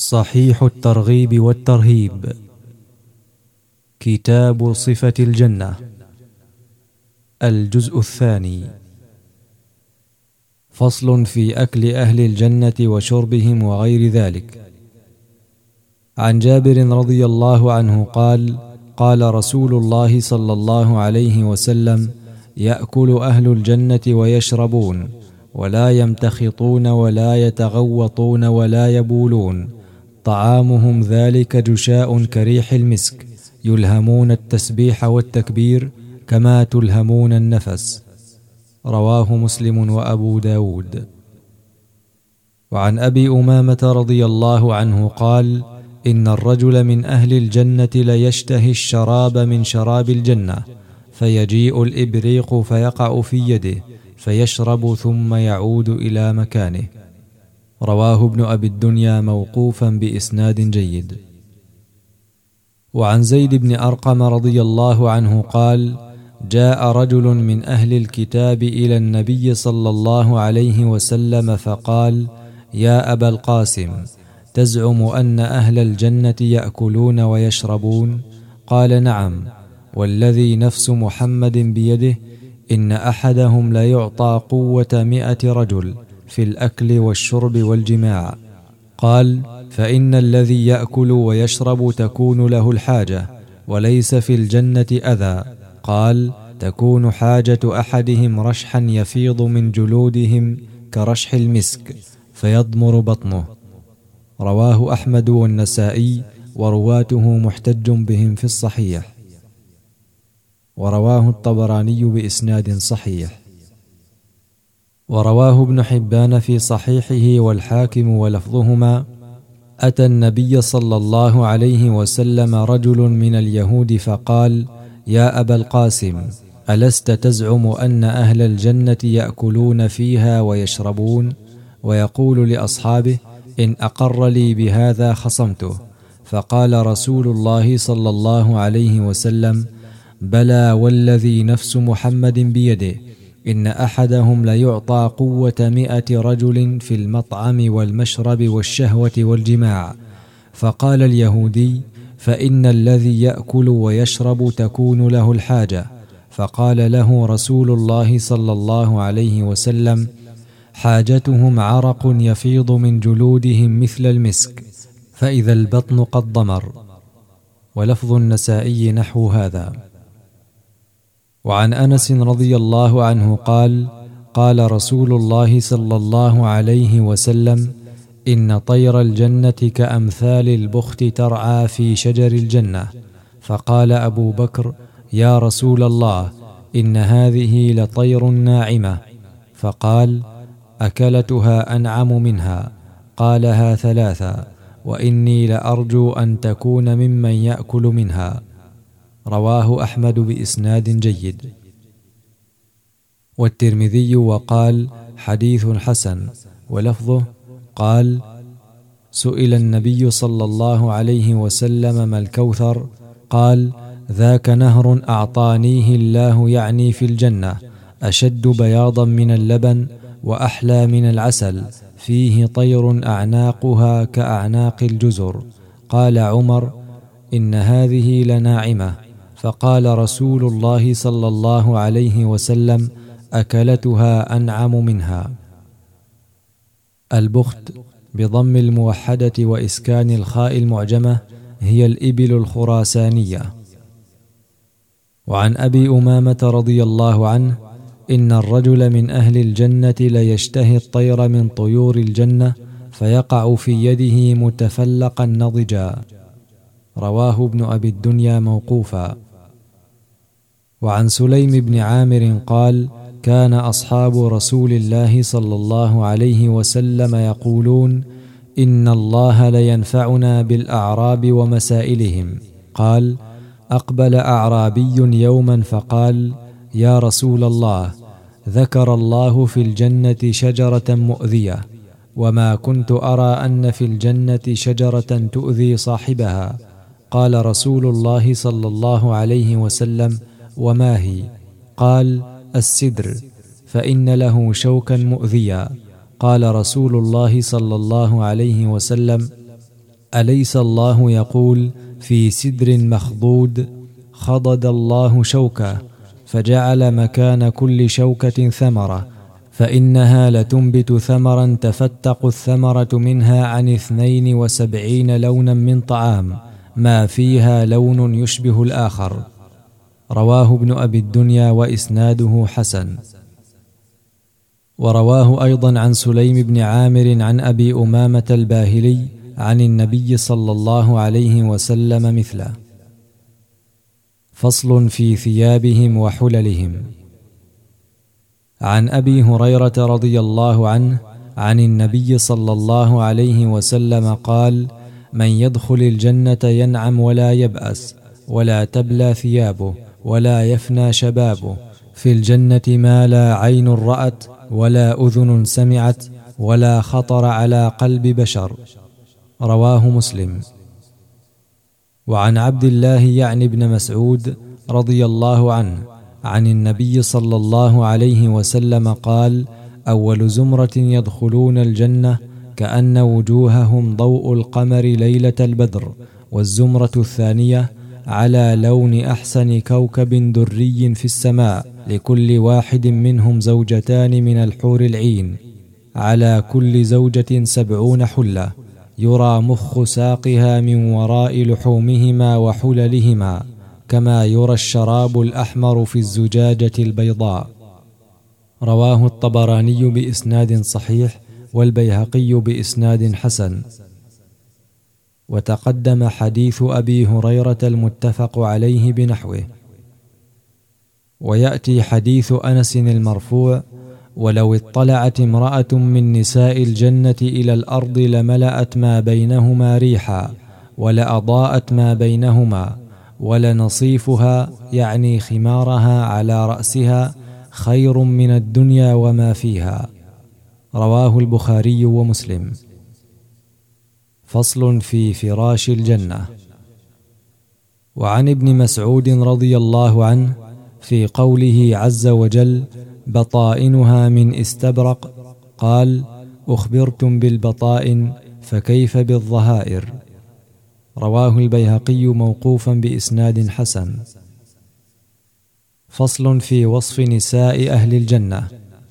صحيح الترغيب والترهيب. كتاب صفة الجنة، الجزء الثاني. فصل في أكل أهل الجنة وشربهم وغير ذلك. عن جابر رضي الله عنه قال: قال رسول الله صلى الله عليه وسلم: يأكل أهل الجنة ويشربون، ولا يمتخطون ولا يتغوطون ولا يبولون، طعامهم ذلك جشاء كريح المسك، يلهمون التسبيح والتكبير كما تلهمون النفس. رواه مسلم وأبو داود. وعن أبي أمامة رضي الله عنه قال: إن الرجل من أهل الجنة ليشتهي الشراب من شراب الجنة، فيجيء الإبريق فيقع في يده فيشرب ثم يعود إلى مكانه. رواه ابن أبي الدنيا موقوفا بإسناد جيد. وعن زيد بن أرقم رضي الله عنه قال: جاء رجل من أهل الكتاب إلى النبي صلى الله عليه وسلم فقال: يا أبا القاسم، تزعم أن أهل الجنة يأكلون ويشربون؟ قال: نعم، والذي نفس محمد بيده إن أحدهم ليعطى قوة 100 رجل في الأكل والشرب والجماع. قال: فإن الذي يأكل ويشرب تكون له الحاجة، وليس في الجنة أذى. قال: تكون حاجة أحدهم رشحا يفيض من جلودهم كرشح المسك فيضمر بطنه. رواه أحمد والنسائي، ورواته محتج بهم في الصحيح. ورواه الطبراني بإسناد صحيح. ورواه ابن حبان في صحيحه والحاكم ولفظهما: أتى النبي صلى الله عليه وسلم رجل من اليهود فقال: يا أبا القاسم، ألست تزعم أن أهل الجنة يأكلون فيها ويشربون؟ ويقول لأصحابه: إن أقر لي بهذا خصمته. فقال رسول الله صلى الله عليه وسلم: بلى والذي نفس محمد بيده إن أحدهم ليعطى قوة 100 رجل في المطعم والمشرب والشهوة والجماع. فقال اليهودي: فإن الذي يأكل ويشرب تكون له الحاجة. فقال له رسول الله صلى الله عليه وسلم: حاجتهم عرق يفيض من جلودهم مثل المسك، فإذا البطن قد ضمر. ولفظ النسائي نحو هذا. وعن أنس رضي الله عنه قال: قال رسول الله صلى الله عليه وسلم: إن طير الجنة كأمثال البخت ترعى في شجر الجنة. فقال أبو بكر: يا رسول الله، إن هذه لطير ناعمة. فقال: أكلتها أنعم منها. قالها 3، وإني لأرجو أن تكون ممن يأكل منها. رواه أحمد بإسناد جيد. والترمذي وقال: حديث حسن. ولفظه قال: سئل النبي صلى الله عليه وسلم ما الكوثر؟ قال: ذاك نهر أعطانيه الله، يعني في الجنة، أشد بياضا من اللبن وأحلى من العسل، فيه طير أعناقها كأعناق الجزر. قال عمر: إن هذه لناعمة. فقال رسول الله صلى الله عليه وسلم: أكلتها أنعم منها. البخت بضم الموحدة وإسكان الخاء المعجمة هي الإبل الخراسانية. وعن أبي أمامة رضي الله عنه: إن الرجل من أهل الجنة ليشتهي الطير من طيور الجنة فيقع في يده متفلقا نضجا. رواه ابن أبي الدنيا موقوفا. وعن سليم بن عامر قال: كان أصحاب رسول الله صلى الله عليه وسلم يقولون: إن الله لينفعنا بالأعراب ومسائلهم. قال: أقبل أعرابي يوما فقال: يا رسول الله، ذكر الله في الجنة شجرة مؤذية، وما كنت أرى أن في الجنة شجرة تؤذي صاحبها. قال رسول الله صلى الله عليه وسلم: وما هي؟ قال: السدر، فإن له شوكا مؤذيا. قال رسول الله صلى الله عليه وسلم: أليس الله يقول في سدر مخضود خضد الله شوكة فجعل مكان كل شوكة ثمرة فإنها لتنبت ثمرا تفتق الثمرة منها عن 72 لونا من طعام ما فيها لون يشبه الآخر. رواه ابن أبي الدنيا وإسناده حسن. ورواه أيضا عن سليم بن عامر عن أبي أمامة الباهلي عن النبي صلى الله عليه وسلم مثله. فصل في ثيابهم وحللهم. عن أبي هريرة رضي الله عنه عن النبي صلى الله عليه وسلم قال: من يدخل الجنة ينعم ولا يبأس ولا تبلى ثيابه ولا يفنى شبابه، في الجنة ما لا عين رأت ولا أذن سمعت ولا خطر على قلب بشر. رواه مسلم. وعن عبد الله يعني بن مسعود رضي الله عنه عن النبي صلى الله عليه وسلم قال: أول زمرة يدخلون الجنة كأن وجوههم ضوء القمر ليلة البدر، والزمرة الثانية على لون أحسن كوكب دري في السماء، لكل واحد منهم زوجتان من الحور العين، على كل زوجة 70 حلة، يرى مخ ساقها من وراء لحومهما وحللهما، كما يرى الشراب الأحمر في الزجاجة البيضاء. رواه الطبراني بإسناد صحيح والبيهقي بإسناد حسن. وتقدم حديث أبي هريرة المتفق عليه بنحوه. ويأتي حديث أنس المرفوع: ولو اطلعت امرأة من نساء الجنة إلى الأرض لملأت ما بينهما ريحا ولأضاءت ما بينهما، ولنصيفها يعني خمارها على رأسها خير من الدنيا وما فيها. رواه البخاري ومسلم. فصل في فراش الجنة. وعن ابن مسعود رضي الله عنه في قوله عز وجل: بطائنها من استبرق، قال: أخبرتم بالبطائن فكيف بالظهائر. رواه البيهقي موقوفا بإسناد حسن. فصل في وصف نساء أهل الجنة.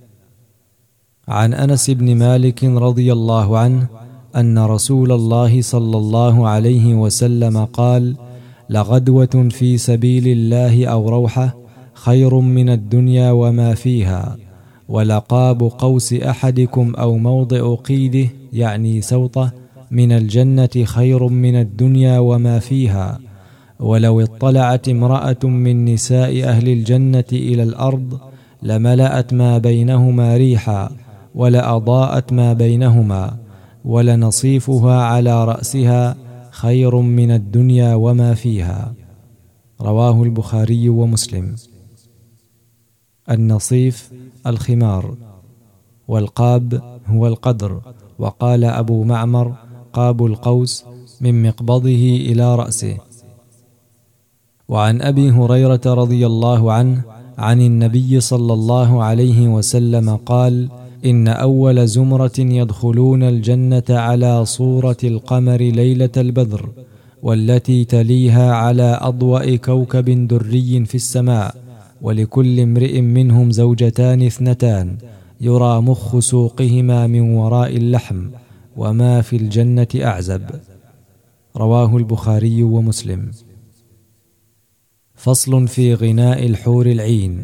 عن أنس بن مالك رضي الله عنه أن رسول الله صلى الله عليه وسلم قال: لغدوة في سبيل الله أو روحة خير من الدنيا وما فيها، ولقاب قوس أحدكم أو موضع قيده يعني سوطة من الجنة خير من الدنيا وما فيها. ولو اطلعت امرأة من نساء أهل الجنة إلى الأرض لملأت ما بينهما ريحا ولأضاءت ما بينهما، ولنصيفها على رأسها خير من الدنيا وما فيها. رواه البخاري ومسلم. النصيف الخمار، والقاب هو القدر، وقال أبو معمر: قاب القوس من مقبضه إلى رأسه. وعن أبي هريرة رضي الله عنه عن النبي صلى الله عليه وسلم قال: إن أول زمرة يدخلون الجنة على صورة القمر ليلة البدر، والتي تليها على أضواء كوكب دري في السماء، ولكل امرئ منهم زوجتان 2، يرى مخ سوقهما من وراء اللحم، وما في الجنة أعزب. رواه البخاري ومسلم. فصل في غناء الحور العين.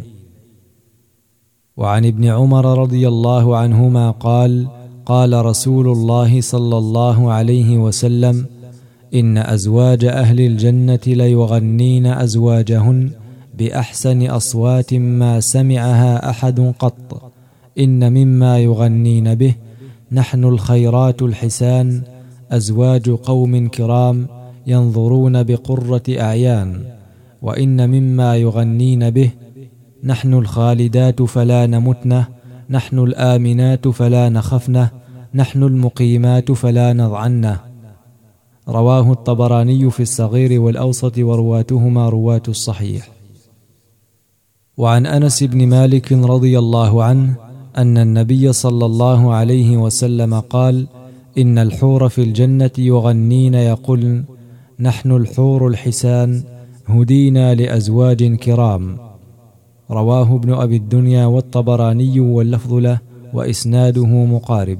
وعن ابن عمر رضي الله عنهما قال: قال رسول الله صلى الله عليه وسلم: إن أزواج أهل الجنة ليغنين أزواجهن بأحسن أصوات ما سمعها أحد قط. إن مما يغنين به: نحن الخيرات الحسان، أزواج قوم كرام ينظرون بقرة أعيان. وإن مما يغنين به: نحن الخالدات فلا نمتن، نحن الآمنات فلا نخفن، نحن المقيمات فلا نضعنه. رواه الطبراني في الصغير والأوسط، ورواتهما رواة الصحيح. وعن أنس بن مالك رضي الله عنه أن النبي صلى الله عليه وسلم قال: إن الحور في الجنة يغنين يقولن: نحن الحور الحسان هدينا لأزواج كرام. رواه ابن أبي الدنيا والطبراني واللفظ له وإسناده مقارب.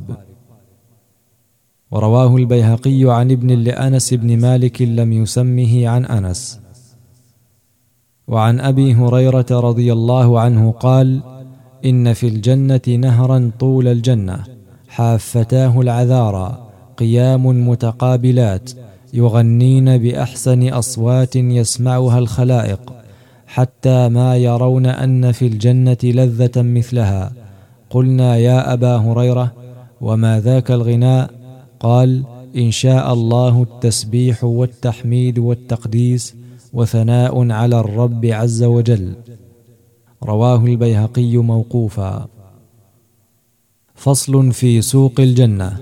ورواه البيهقي عن ابن لأنس بن مالك لم يسمه عن أنس. وعن أبي هريرة رضي الله عنه قال: إن في الجنة نهرا طول الجنة حافتاه العذارى قيام متقابلات يغنين بأحسن أصوات يسمعها الخلائق حتى ما يرون أن في الجنة لذة مثلها. قلنا: يا أبا هريرة وما ذاك الغناء؟ قال: إن شاء الله التسبيح والتحميد والتقديس وثناء على الرب عز وجل. رواه البيهقي موقوفا. فصل في سوق الجنة.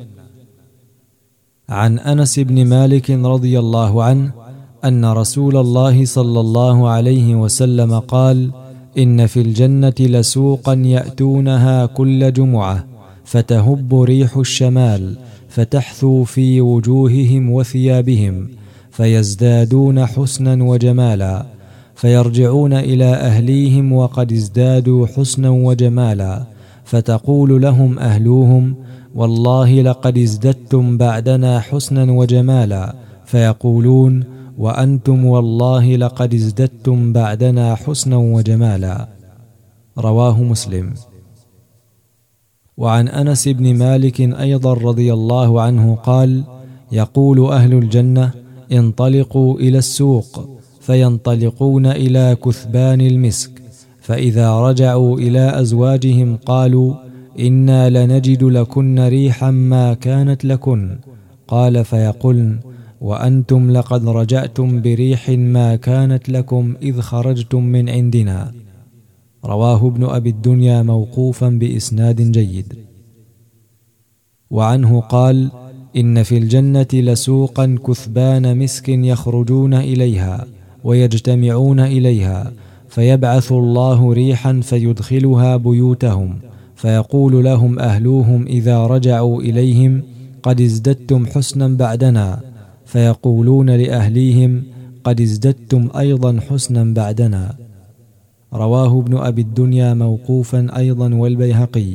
عن أنس بن مالك رضي الله عنه أن رسول الله صلى الله عليه وسلم قال: إن في الجنة لسوقا يأتونها كل جمعة فتهب ريح الشمال فتحثو في وجوههم وثيابهم فيزدادون حسنا وجمالا، فيرجعون إلى أهليهم وقد ازدادوا حسنا وجمالا، فتقول لهم أهلوهم: والله لقد ازددتم بعدنا حسنا وجمالا، فيقولون: وأنتم والله لقد ازددتم بعدنا حسنا وجمالا. رواه مسلم. وعن أنس بن مالك أيضا رضي الله عنه قال: يقول أهل الجنة: انطلقوا إلى السوق، فينطلقون إلى كثبان المسك، فإذا رجعوا إلى أزواجهم قالوا: إنا لنجد لكن ريحا ما كانت لكن. قال فيقولن: وأنتم لقد رجعتم بريح ما كانت لكم إذ خرجتم من عندنا. رواه ابن أبي الدنيا موقوفا بإسناد جيد. وعنه قال: إن في الجنة لسوقا كثبان مسك يخرجون إليها ويجتمعون إليها، فيبعث الله ريحا فيدخلها بيوتهم، فيقول لهم أهلوهم إذا رجعوا إليهم: قد ازددتم حسنا بعدنا، فيقولون لأهليهم: قد ازددتم أيضا حسنا بعدنا. رواه ابن أبي الدنيا موقوفا أيضا والبيهقي.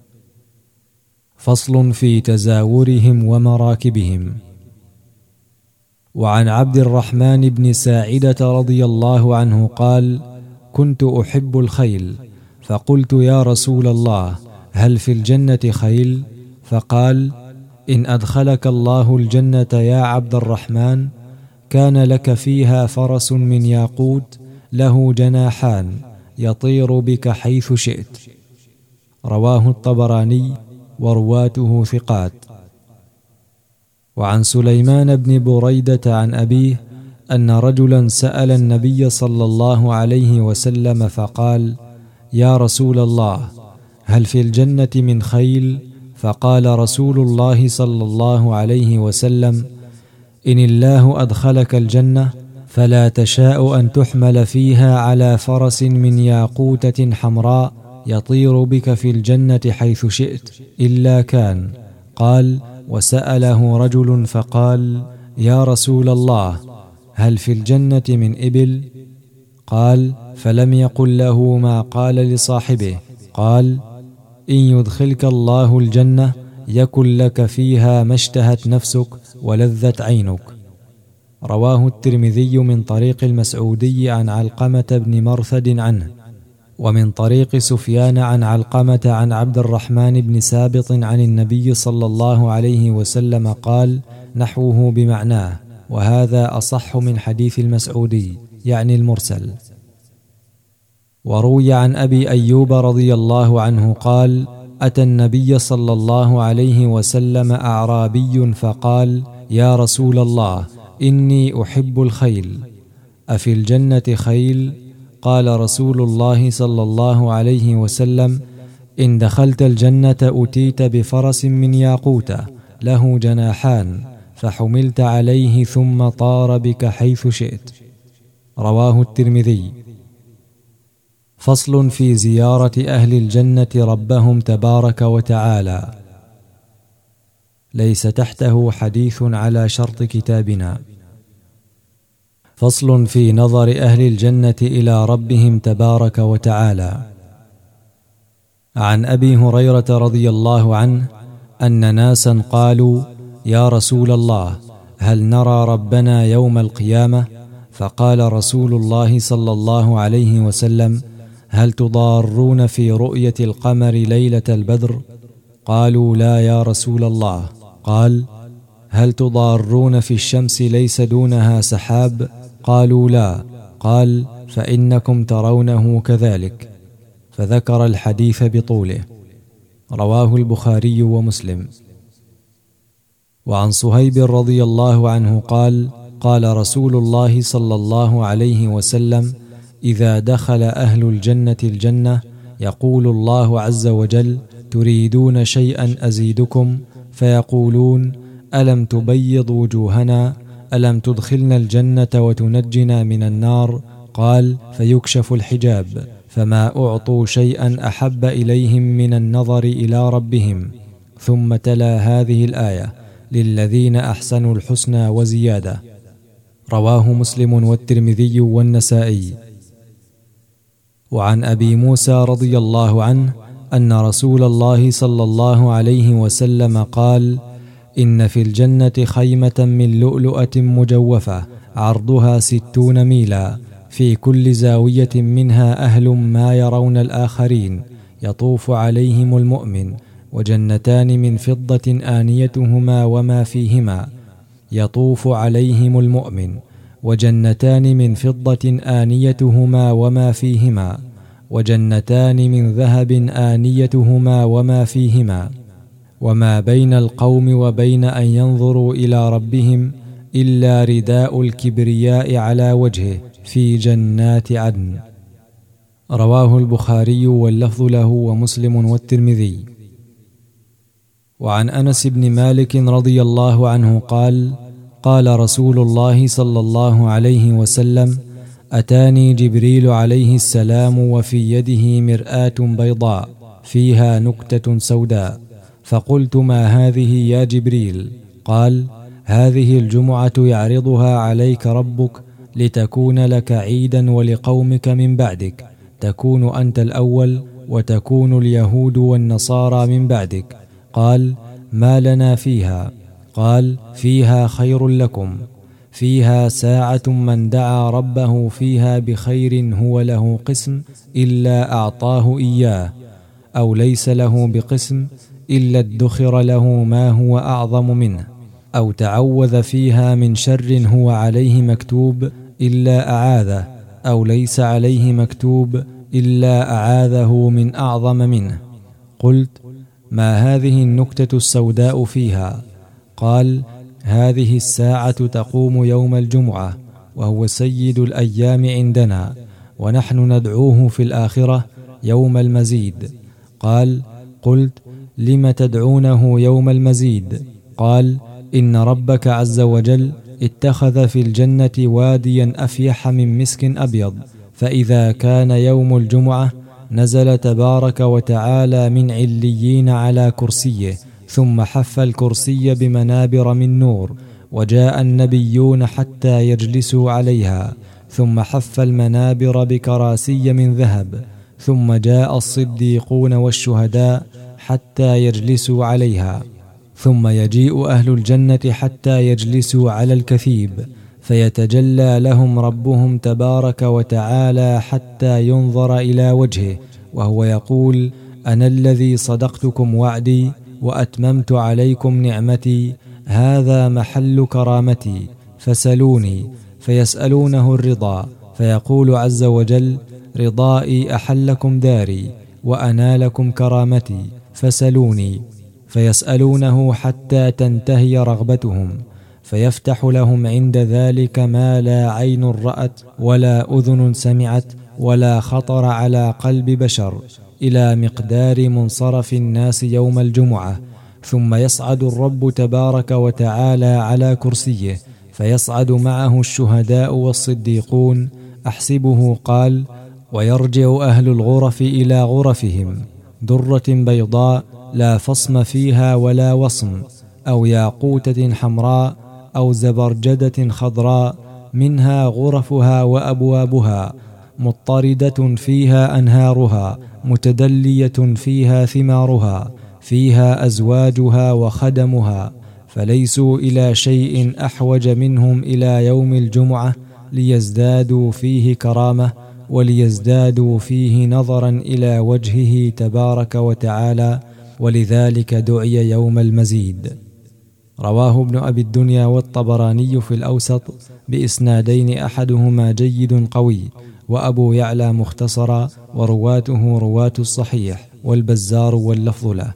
فصل في تزاورهم ومراكبهم. وعن عبد الرحمن بن ساعدة رضي الله عنه قال: كنت أحب الخيل، فقلت: يا رسول الله، هل في الجنة خيل؟ فقال: إن أدخلك الله الجنة يا عبد الرحمن كان لك فيها فرس من ياقوت له جناحان يطير بك حيث شئت. رواه الطبراني ورواته ثقات. وعن سليمان بن بريدة عن أبيه أن رجلا سأل النبي صلى الله عليه وسلم فقال: يا رسول الله، هل في الجنة من خيل؟ فقال رسول الله صلى الله عليه وسلم: إن الله أدخلك الجنة فلا تشاء أن تحمل فيها على فرس من ياقوتة حمراء يطير بك في الجنة حيث شئت إلا كان. قال: وسأله رجل فقال: يا رسول الله، هل في الجنة من إبل؟ قال: فلم يقل له ما قال لصاحبه. قال: إن يدخلك الله الجنة يكن لك فيها ما اشتهت نفسك ولذت عينك. رواه الترمذي من طريق المسعودي عن علقمة بن مرثد عنه، ومن طريق سفيان عن علقمة عن عبد الرحمن بن سابط عن النبي صلى الله عليه وسلم قال نحوه بمعناه، وهذا أصح من حديث المسعودي يعني المرسل. وروي عن أبي أيوب رضي الله عنه قال: أتى النبي صلى الله عليه وسلم أعرابي فقال: يا رسول الله، إني أحب الخيل، أفي الجنة خيل؟ قال رسول الله صلى الله عليه وسلم: إن دخلت الجنة أتيت بفرس من ياقوتة له جناحان فحملت عليه ثم طار بك حيث شئت. رواه الترمذي. فصل في زيارة أهل الجنة ربهم تبارك وتعالى. ليس تحته حديث على شرط كتابنا. فصل في نظر أهل الجنة إلى ربهم تبارك وتعالى. عن أبي هريرة رضي الله عنه أن ناسا قالوا: يا رسول الله، هل نرى ربنا يوم القيامة؟ فقال رسول الله صلى الله عليه وسلم: هل تضارون في رؤية القمر ليلة البدر؟ قالوا: لا يا رسول الله. قال: هل تضارون في الشمس ليس دونها سحاب؟ قالوا: لا. قال: فإنكم ترونه كذلك. فذكر الحديث بطوله. رواه البخاري ومسلم. وعن صهيب رضي الله عنه قال: قال رسول الله صلى الله عليه وسلم: إذا دخل أهل الجنة الجنة يقول الله عز وجل: تريدون شيئا أزيدكم؟ فيقولون: ألم تبيض وجوهنا؟ ألم تدخلنا الجنة وتنجنا من النار؟ قال: فيكشف الحجاب، فما أعطوا شيئا أحب إليهم من النظر إلى ربهم. ثم تلا هذه الآية: للذين أحسنوا الحسنى وزيادة. رواه مسلم والترمذي والنسائي. وعن أبي موسى رضي الله عنه أن رسول الله صلى الله عليه وسلم قال: إن في الجنة خيمة من لؤلؤة مجوفة عرضها 60 ميلا، في كل زاوية منها أهل ما يرون الآخرين، يطوف عليهم المؤمن، وجنتان من فضة آنيتهما وما فيهما. يطوف عليهم المؤمن، وجنتان من فضة آنيتهما وما فيهما، وجنتان من ذهب آنيتهما وما فيهما. وما بين القوم وبين أن ينظروا إلى ربهم إلا رداء الكبرياء على وجهه في جنات عدن. رواه البخاري واللفظ له ومسلم والترمذي. وعن أنس بن مالك رضي الله عنه قال: قال رسول الله صلى الله عليه وسلم: أتاني جبريل عليه السلام وفي يده مرآة بيضاء فيها نكتة سوداء، فقلت: ما هذه يا جبريل؟ قال: هذه الجمعة يعرضها عليك ربك لتكون لك عيدا ولقومك من بعدك، تكون أنت الأول وتكون اليهود والنصارى من بعدك. قال: ما لنا فيها؟ قال: فيها خير لكم، فيها ساعة من دعا ربه فيها بخير هو له قسم إلا أعطاه إياه، أو ليس له بقسم إلا ادخر له ما هو أعظم منه، أو تعوذ فيها من شر هو عليه مكتوب إلا أعاذه، أو ليس عليه مكتوب إلا أعاذه من أعظم منه. قلت: ما هذه النكتة السوداء فيها؟ قال: هذه الساعة تقوم يوم الجمعة، وهو سيد الأيام عندنا، ونحن ندعوه في الآخرة يوم المزيد. قال: قلت: لم تدعونه يوم المزيد؟ قال: إن ربك عز وجل اتخذ في الجنة واديا أفيح من مسك أبيض، فإذا كان يوم الجمعة نزل تبارك وتعالى من عليين على كرسيه، ثم حف الكرسي بمنابر من نور، وجاء النبيون حتى يجلسوا عليها، ثم حف المنابر بكراسي من ذهب، ثم جاء الصديقون والشهداء حتى يجلسوا عليها، ثم يجيء أهل الجنة حتى يجلسوا على الكثيب، فيتجلى لهم ربهم تبارك وتعالى حتى ينظر إلى وجهه، وهو يقول: أنا الذي صدقتكم وعدي وأتممت عليكم نعمتي، هذا محل كرامتي، فسلوني. فيسألونه الرضا، فيقول عز وجل: رضائي أحلكم داري وأنالكم كرامتي، فسلوني. فيسألونه حتى تنتهي رغبتهم، فيفتح لهم عند ذلك ما لا عين رأت ولا أذن سمعت ولا خطر على قلب بشر، إلى مقدار منصرف الناس يوم الجمعة. ثم يصعد الرب تبارك وتعالى على كرسيه، فيصعد معه الشهداء والصديقون. أحسبه قال: ويرجع أهل الغرف إلى غرفهم، درة بيضاء لا فصم فيها ولا وصم، أو ياقوتة حمراء أو زبرجدة خضراء، منها غرفها وأبوابها، مضطردة فيها أنهارها، متدلية فيها ثمارها، فيها أزواجها وخدمها، فليسوا إلى شيء أحوج منهم إلى يوم الجمعة، ليزدادوا فيه كرامة وليزدادوا فيه نظرا إلى وجهه تبارك وتعالى، ولذلك دعي يوم المزيد. رواه ابن أبي الدنيا والطبراني في الأوسط بإسنادين أحدهما جيد قوي، وأبو يعلى مختصرا، ورواته رواة الصحيح، والبزار واللفظ له.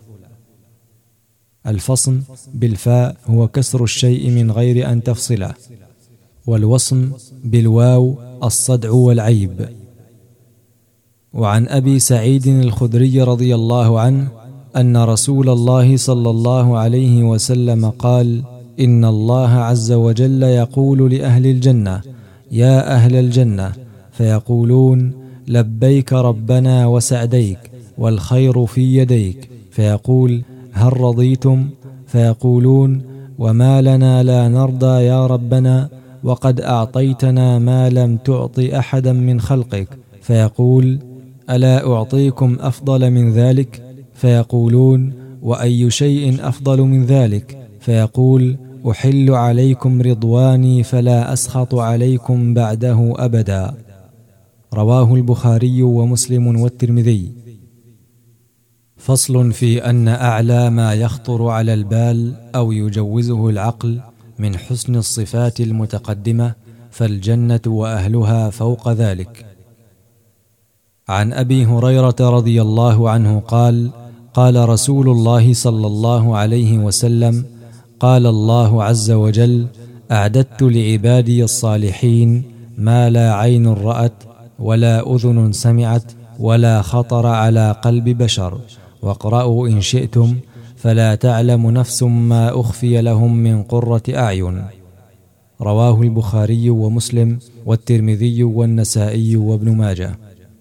الفصم بالفاء هو كسر الشيء من غير أن تفصله، والوصم بالواو الصدع والعيب. وعن أبي سعيد الخدري رضي الله عنه أن رسول الله صلى الله عليه وسلم قال: إن الله عز وجل يقول لأهل الجنة: يا أهل الجنة، فيقولون: لبيك ربنا وسعديك، والخير في يديك. فيقول: هل رضيتم؟ فيقولون: وما لنا لا نرضى يا ربنا، وقد أعطيتنا ما لم تعط أحدا من خلقك. فيقول: ألا أعطيكم أفضل من ذلك؟ فيقولون: وأي شيء أفضل من ذلك؟ فيقول: أحل عليكم رضواني فلا أسخط عليكم بعده أبدا. رواه البخاري ومسلم والترمذي. فصل في أن أعلى ما يخطر على البال أو يجوزه العقل من حسن الصفات المتقدمة، فالجنة وأهلها فوق ذلك. عن أبي هريرة رضي الله عنه قال: قال رسول الله صلى الله عليه وسلم: قال الله عز وجل: أعددت لعبادي الصالحين ما لا عين رأت ولا أذن سمعت ولا خطر على قلب بشر. واقرأوا إن شئتم: فلا تعلم نفس ما أخفي لهم من قرة أعين. رواه البخاري ومسلم والترمذي والنسائي وابن ماجه.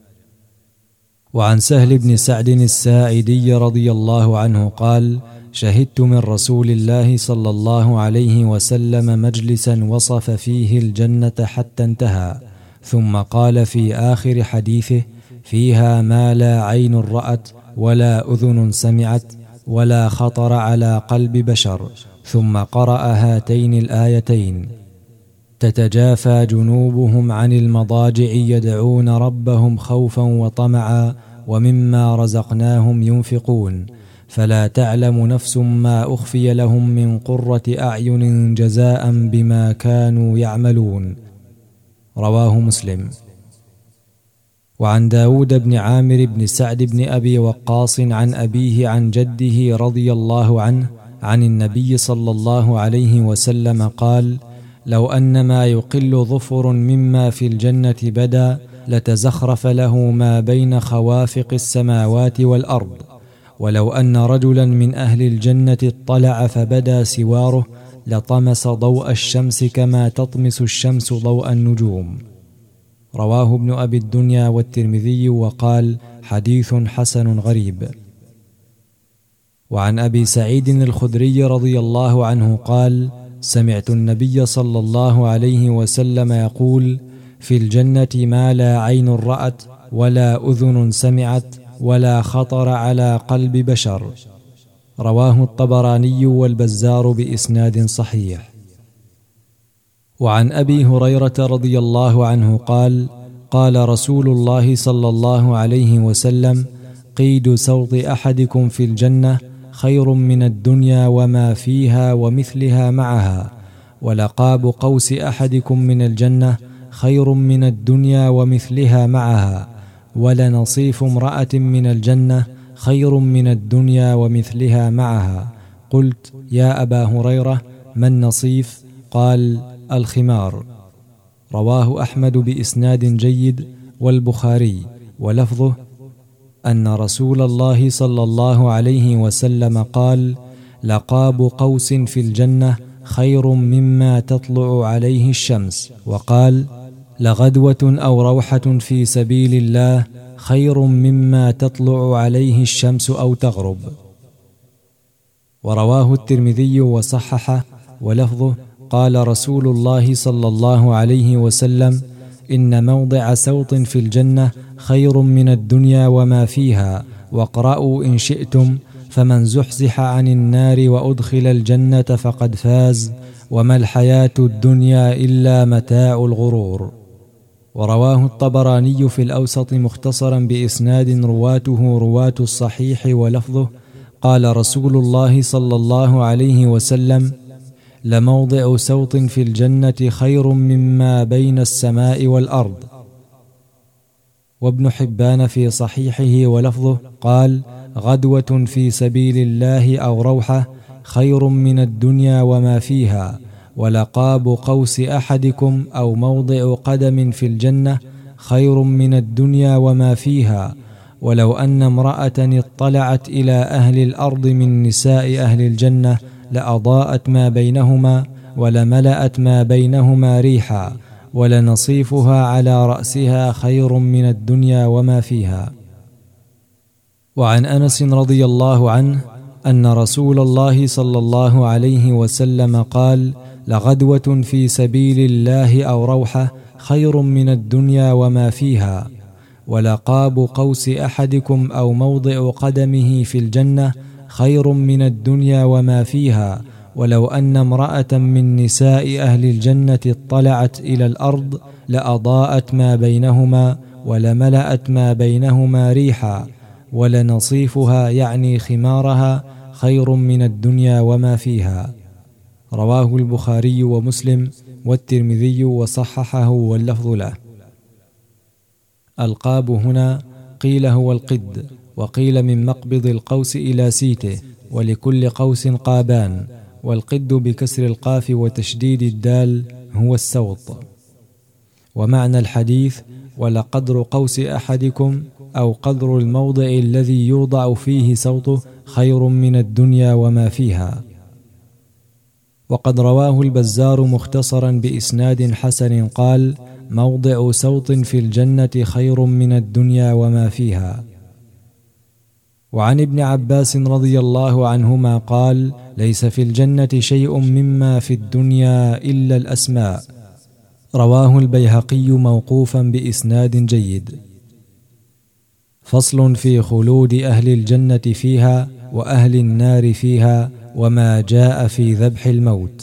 وعن سهل بن سعد الساعدي رضي الله عنه قال: شهدت من رسول الله صلى الله عليه وسلم مجلسا وصف فيه الجنة حتى انتهى، ثم قال في آخر حديثه: فيها ما لا عين رأت ولا أذن سمعت ولا خطر على قلب بشر، ثم قرأ هاتين الآيتين: تتجافى جنوبهم عن المضاجع يدعون ربهم خوفا وطمعا ومما رزقناهم ينفقون، فلا تعلم نفس ما أخفي لهم من قرة أعين جزاء بما كانوا يعملون. رواه مسلم. وعن داود بن عامر بن سعد بن أبي وقاص عن أبيه عن جده رضي الله عنه عن النبي صلى الله عليه وسلم قال: لو أن ما يقل ظفر مما في الجنة بدا لتزخرف له ما بين خوافق السماوات والأرض، ولو أن رجلا من أهل الجنة اطلع فبدا سواره لطمس ضوء الشمس كما تطمس الشمس ضوء النجوم. رواه ابن أبي الدنيا والترمذي وقال: حديث حسن غريب. وعن أبي سعيد الخدري رضي الله عنه قال: سمعت النبي صلى الله عليه وسلم يقول: في الجنة ما لا عين رأت ولا أذن سمعت ولا خطر على قلب بشر. رواه الطبراني والبزار بإسناد صحيح. وعن أبي هريرة رضي الله عنه قال: قال رسول الله صلى الله عليه وسلم: قيد سوط أحدكم في الجنة خير من الدنيا وما فيها ومثلها معها، ولقاب قوس أحدكم من الجنة خير من الدنيا ومثلها معها، ولنصيف امرأة من الجنة خير من الدنيا ومثلها معها. قلت: يا أبا هريرة، ما النصيف؟ قال: الخمار. رواه أحمد بإسناد جيد والبخاري، ولفظه أن رسول الله صلى الله عليه وسلم قال: لقاب قوس في الجنة خير مما تطلع عليه الشمس. وقال: لغدوة أو روحة في سبيل الله خير مما تطلع عليه الشمس أو تغرب. ورواه الترمذي وصححه، ولفظه: قال رسول الله صلى الله عليه وسلم: إن موضع سوط في الجنة خير من الدنيا وما فيها، واقرأوا إن شئتم: فمن زحزح عن النار وأدخل الجنة فقد فاز، وما الحياة الدنيا إلا متاع الغرور. ورواه الطبراني في الأوسط مختصرا بإسناد رواته رواة الصحيح، ولفظه: قال رسول الله صلى الله عليه وسلم: لموضع سوط في الجنة خير مما بين السماء والأرض. وابن حبان في صحيحه ولفظه قال: غدوة في سبيل الله أو روحة خير من الدنيا وما فيها، ولقاب قوس أحدكم أو موضع قدم في الجنة خير من الدنيا وما فيها، ولو أن امرأة اطلعت إلى أهل الأرض من نساء أهل الجنة لأضاءت ما بينهما ولملأت ما بينهما ريحا، ولنصيفها على رأسها خير من الدنيا وما فيها. وعن أنس رضي الله عنه أن رسول الله صلى الله عليه وسلم قال: لغدوة في سبيل الله أو روحة خير من الدنيا وما فيها، ولقاب قوس أحدكم أو موضع قدمه في الجنة خير من الدنيا وما فيها، ولو أن امرأة من نساء أهل الجنة اطلعت إلى الأرض لأضاءت ما بينهما ولملأت ما بينهما ريحا، ولنصيفها يعني خمارها خير من الدنيا وما فيها. رواه البخاري ومسلم والترمذي وصححه، واللفظ له. القاب هنا قيل هو القد، وقيل من مقبض القوس إلى سيته، ولكل قوس قابان، والقد بكسر القاف وتشديد الدال هو السوط. ومعنى الحديث: ولقدر قوس أحدكم أو قدر الموضع الذي يوضع فيه سوطه خير من الدنيا وما فيها. وقد رواه البزار مختصرا بإسناد حسن قال: موضع سوط في الجنة خير من الدنيا وما فيها. وعن ابن عباس رضي الله عنهما قال: ليس في الجنة شيء مما في الدنيا إلا الأسماء. رواه البيهقي موقوفا بإسناد جيد. فصل في خلود أهل الجنة فيها وأهل النار فيها، وما جاء في ذبح الموت.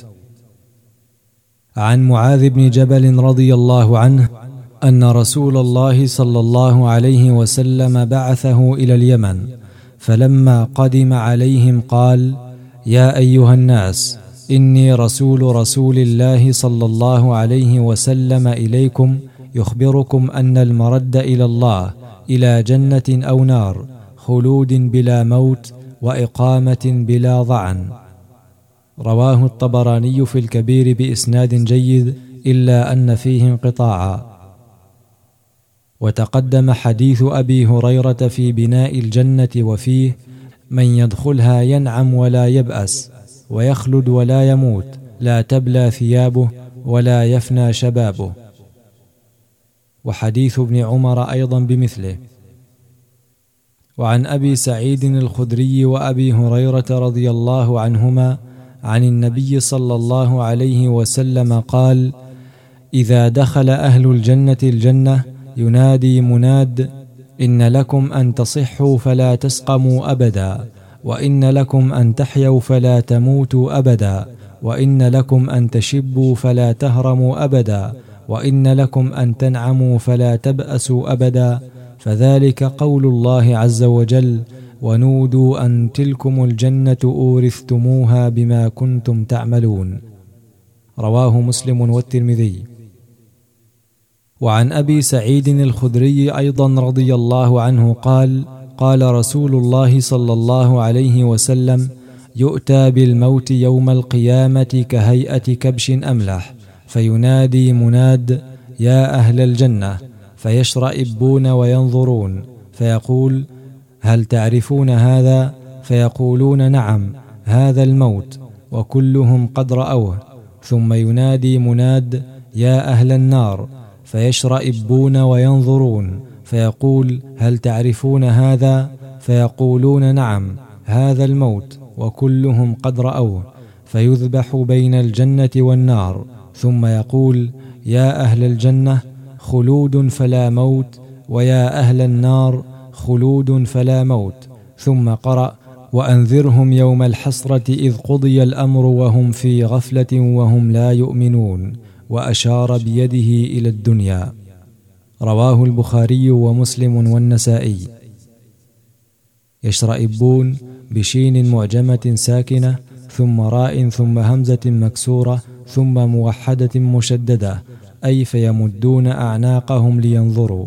عن معاذ بن جبل رضي الله عنه أن رسول الله صلى الله عليه وسلم بعثه إلى اليمن، فلما قدم عليهم قال: يا أيها الناس، إني رسول الله صلى الله عليه وسلم إليكم، يخبركم أن المرد إلى الله، إلى جنة أو نار، خلود بلا موت، وإقامة بلا ضعن. رواه الطبراني في الكبير بإسناد جيد، إلا أن فيه انقطاعا. وتقدم حديث أبي هريرة في بناء الجنة، وفيه: من يدخلها ينعم ولا يبأس، ويخلد ولا يموت، لا تبلى ثيابه ولا يفنى شبابه. وحديث ابن عمر أيضا بمثله. وعن أبي سعيد الخدري وأبي هريرة رضي الله عنهما عن النبي صلى الله عليه وسلم قال: إذا دخل أهل الجنة الجنة ينادي مناد: إن لكم أن تصحوا فلا تسقموا أبدا، وإن لكم أن تحيوا فلا تموتوا أبدا، وإن لكم أن تشبوا فلا تهرموا أبدا، وإن لكم أن تنعموا فلا تبأسوا أبدا، فذلك قول الله عز وجل: ونودوا أن تلكم الجنة أورثتموها بما كنتم تعملون. رواه مسلم والترمذي. وعن أبي سعيد الخدري أيضا رضي الله عنه قال: قال رسول الله صلى الله عليه وسلم: يؤتى بالموت يوم القيامة كهيئة كبش أملح، فينادي مناد: يا أهل الجنة، فيشرئبون وينظرون، فيقول: هل تعرفون هذا؟ فيقولون: نعم، هذا الموت، وكلهم قد رأوه. ثم ينادي مناد: يا أهل النار، فيشرئبون وينظرون، فيقول: هل تعرفون هذا؟ فيقولون: نعم، هذا الموت، وكلهم قد رأوه، فيذبح بين الجنة والنار، ثم يقول: يا أهل الجنة خلود فلا موت، ويا أهل النار خلود فلا موت. ثم قرأ: وأنذرهم يوم الحسرة إذ قضي الأمر وهم في غفلة وهم لا يؤمنون، وأشار بيده إلى الدنيا. رواه البخاري ومسلم والنسائي. يشرئبون بشين معجمة ساكنة ثم راء ثم همزة مكسورة ثم موحدة مشددة، أي فيمدون أعناقهم لينظروا.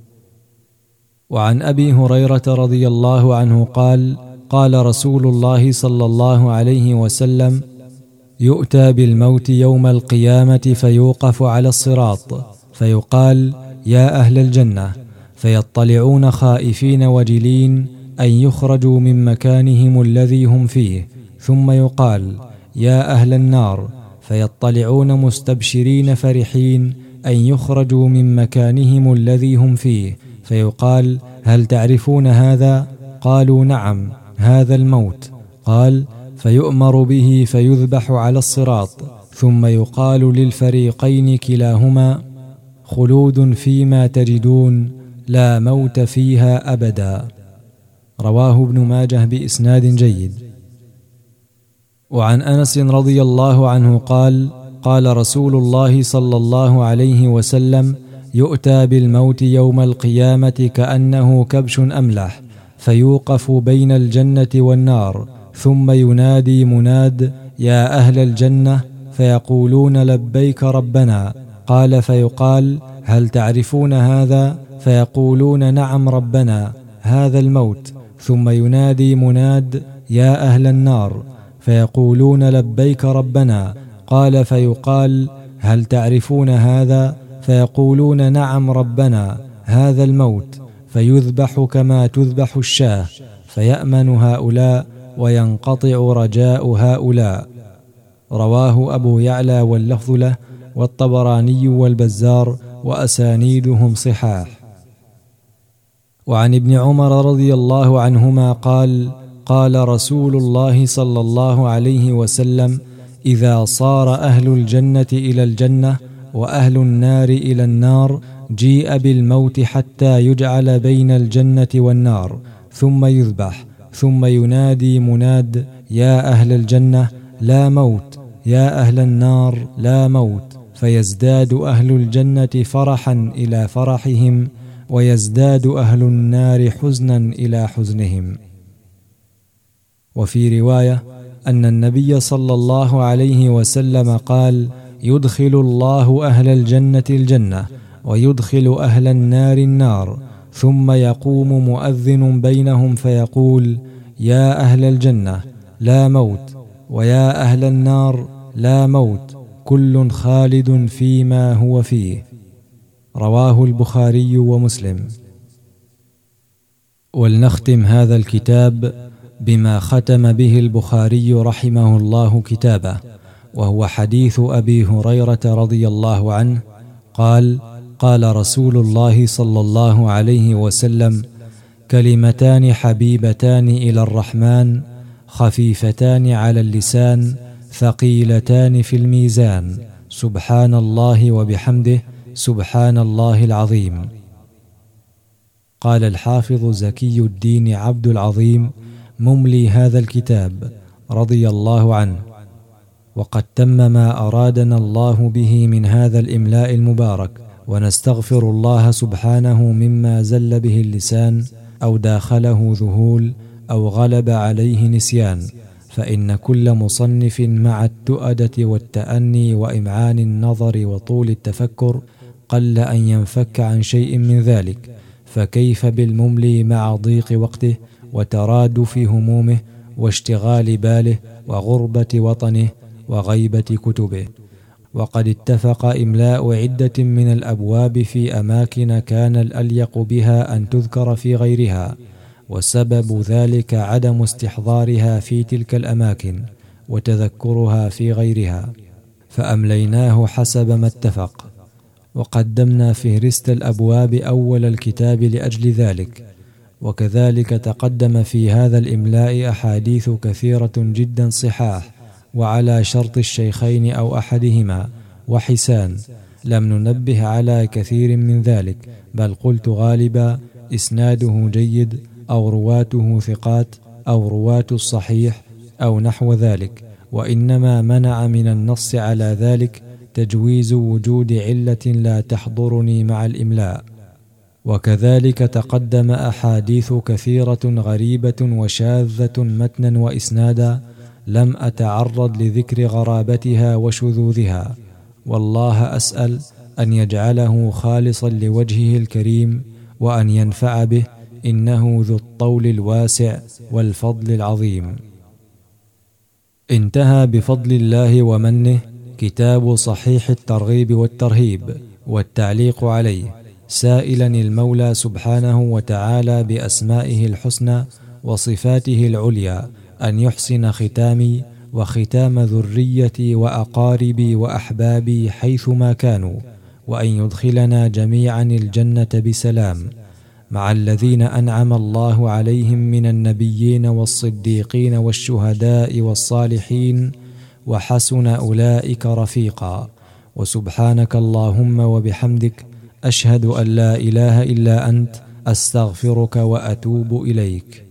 وعن أبي هريرة رضي الله عنه قال: قال رسول الله صلى الله عليه وسلم: يؤتى بالموت يوم القيامة فيوقف على الصراط، فيقال: يا أهل الجنة، فيطلعون خائفين وجلين أن يخرجوا من مكانهم الذي هم فيه، ثم يقال: يا أهل النار، فيطلعون مستبشرين فرحين أن يخرجوا من مكانهم الذي هم فيه، فيقال: هل تعرفون هذا؟ قالوا: نعم، هذا الموت. قال: فيؤمر به فيذبح على الصراط، ثم يقال للفريقين كلاهما: خلود فيما تجدون، لا موت فيها أبدا. رواه ابن ماجه بإسناد جيد. وعن أنس رضي الله عنه قال: قال رسول الله صلى الله عليه وسلم: يؤتى بالموت يوم القيامة كأنه كبش أملح، فيوقف بين الجنة والنار، ثم ينادي مناد: يا أهل الجنة، فيقولون: لبيك ربنا. قال: فيقال: هل تعرفون هذا؟ فيقولون: نعم ربنا، هذا الموت. ثم ينادي مناد: يا أهل النار، فيقولون: لبيك ربنا. قال: فيقال: هل تعرفون هذا؟ فيقولون: نعم ربنا، هذا الموت. فيذبح كما تذبح الشاة، فيأمن هؤلاء وينقطع رجاء هؤلاء. رواه أبو يعلى واللفظ له، والطبراني والبزار، وأسانيدهم صحاح. وعن ابن عمر رضي الله عنهما قال: قال رسول الله صلى الله عليه وسلم: إذا صار أهل الجنة إلى الجنة وأهل النار إلى النار، جيء بالموت حتى يجعل بين الجنة والنار، ثم يذبح، ثم ينادي مناد: يا أهل الجنة، لا موت، يا أهل النار، لا موت. فيزداد أهل الجنة فرحا إلى فرحهم، ويزداد أهل النار حزنا إلى حزنهم. وفي رواية أن النبي صلى الله عليه وسلم قال: يدخل الله أهل الجنة الجنة، ويدخل أهل النار النار، ثم يقوم مؤذن بينهم فيقول: يا أهل الجنة، لا موت، ويا أهل النار، لا موت، كل خالد فيما هو فيه. رواه البخاري ومسلم. ولنختم هذا الكتاب بما ختم به البخاري رحمه الله كتابه، وهو حديث أبي هريرة رضي الله عنه قال: قال رسول الله صلى الله عليه وسلم: كلمتان حبيبتان إلى الرحمن، خفيفتان على اللسان، ثقيلتان في الميزان، سبحان الله وبحمده، سبحان الله العظيم. قال الحافظ زكي الدين عبد العظيم مملي هذا الكتاب رضي الله عنه: وقد تم ما أرادنا الله به من هذا الإملاء المبارك، ونستغفر الله سبحانه مما زل به اللسان، أو داخله ذهول، أو غلب عليه نسيان، فإن كل مصنف مع التؤدة والتأني وإمعان النظر وطول التفكر قل أن ينفك عن شيء من ذلك، فكيف بالمملي مع ضيق وقته وترادف همومه واشتغال باله وغربة وطنه وغيبة كتبه. وقد اتفق إملاء عدة من الأبواب في أماكن كان الأليق بها أن تذكر في غيرها، وسبب ذلك عدم استحضارها في تلك الأماكن وتذكرها في غيرها، فأمليناه حسب ما اتفق، وقدمنا فهرست الأبواب أول الكتاب لأجل ذلك، وكذلك تقدم في هذا الإملاء أحاديث كثيرة جدا صحاح وعلى شرط الشيخين أو أحدهما وحسان، لم ننبه على كثير من ذلك، بل قلت غالبا إسناده جيد أو رواته ثقات أو رواة الصحيح أو نحو ذلك، وإنما منع من النص على ذلك تجويز وجود علة لا تحضرني مع الإملاء. وكذلك تقدم أحاديث كثيرة غريبة وشاذة متنا وإسنادا لم أتعرض لذكر غرابتها وشذوذها، والله أسأل أن يجعله خالصا لوجهه الكريم وأن ينفع به، إنه ذو الطول الواسع والفضل العظيم. انتهى بفضل الله ومنه كتاب صحيح الترغيب والترهيب والتعليق عليه، سائلا المولى سبحانه وتعالى بأسمائه الحسنى وصفاته العليا أن يحسن ختامي وختام ذريتي وأقاربي وأحبابي حيثما كانوا، وأن يدخلنا جميعا الجنة بسلام مع الذين أنعم الله عليهم من النبيين والصديقين والشهداء والصالحين، وحسن أولئك رفيقا. وسبحانك اللهم وبحمدك، أشهد أن لا إله إلا أنت، أستغفرك وأتوب إليك.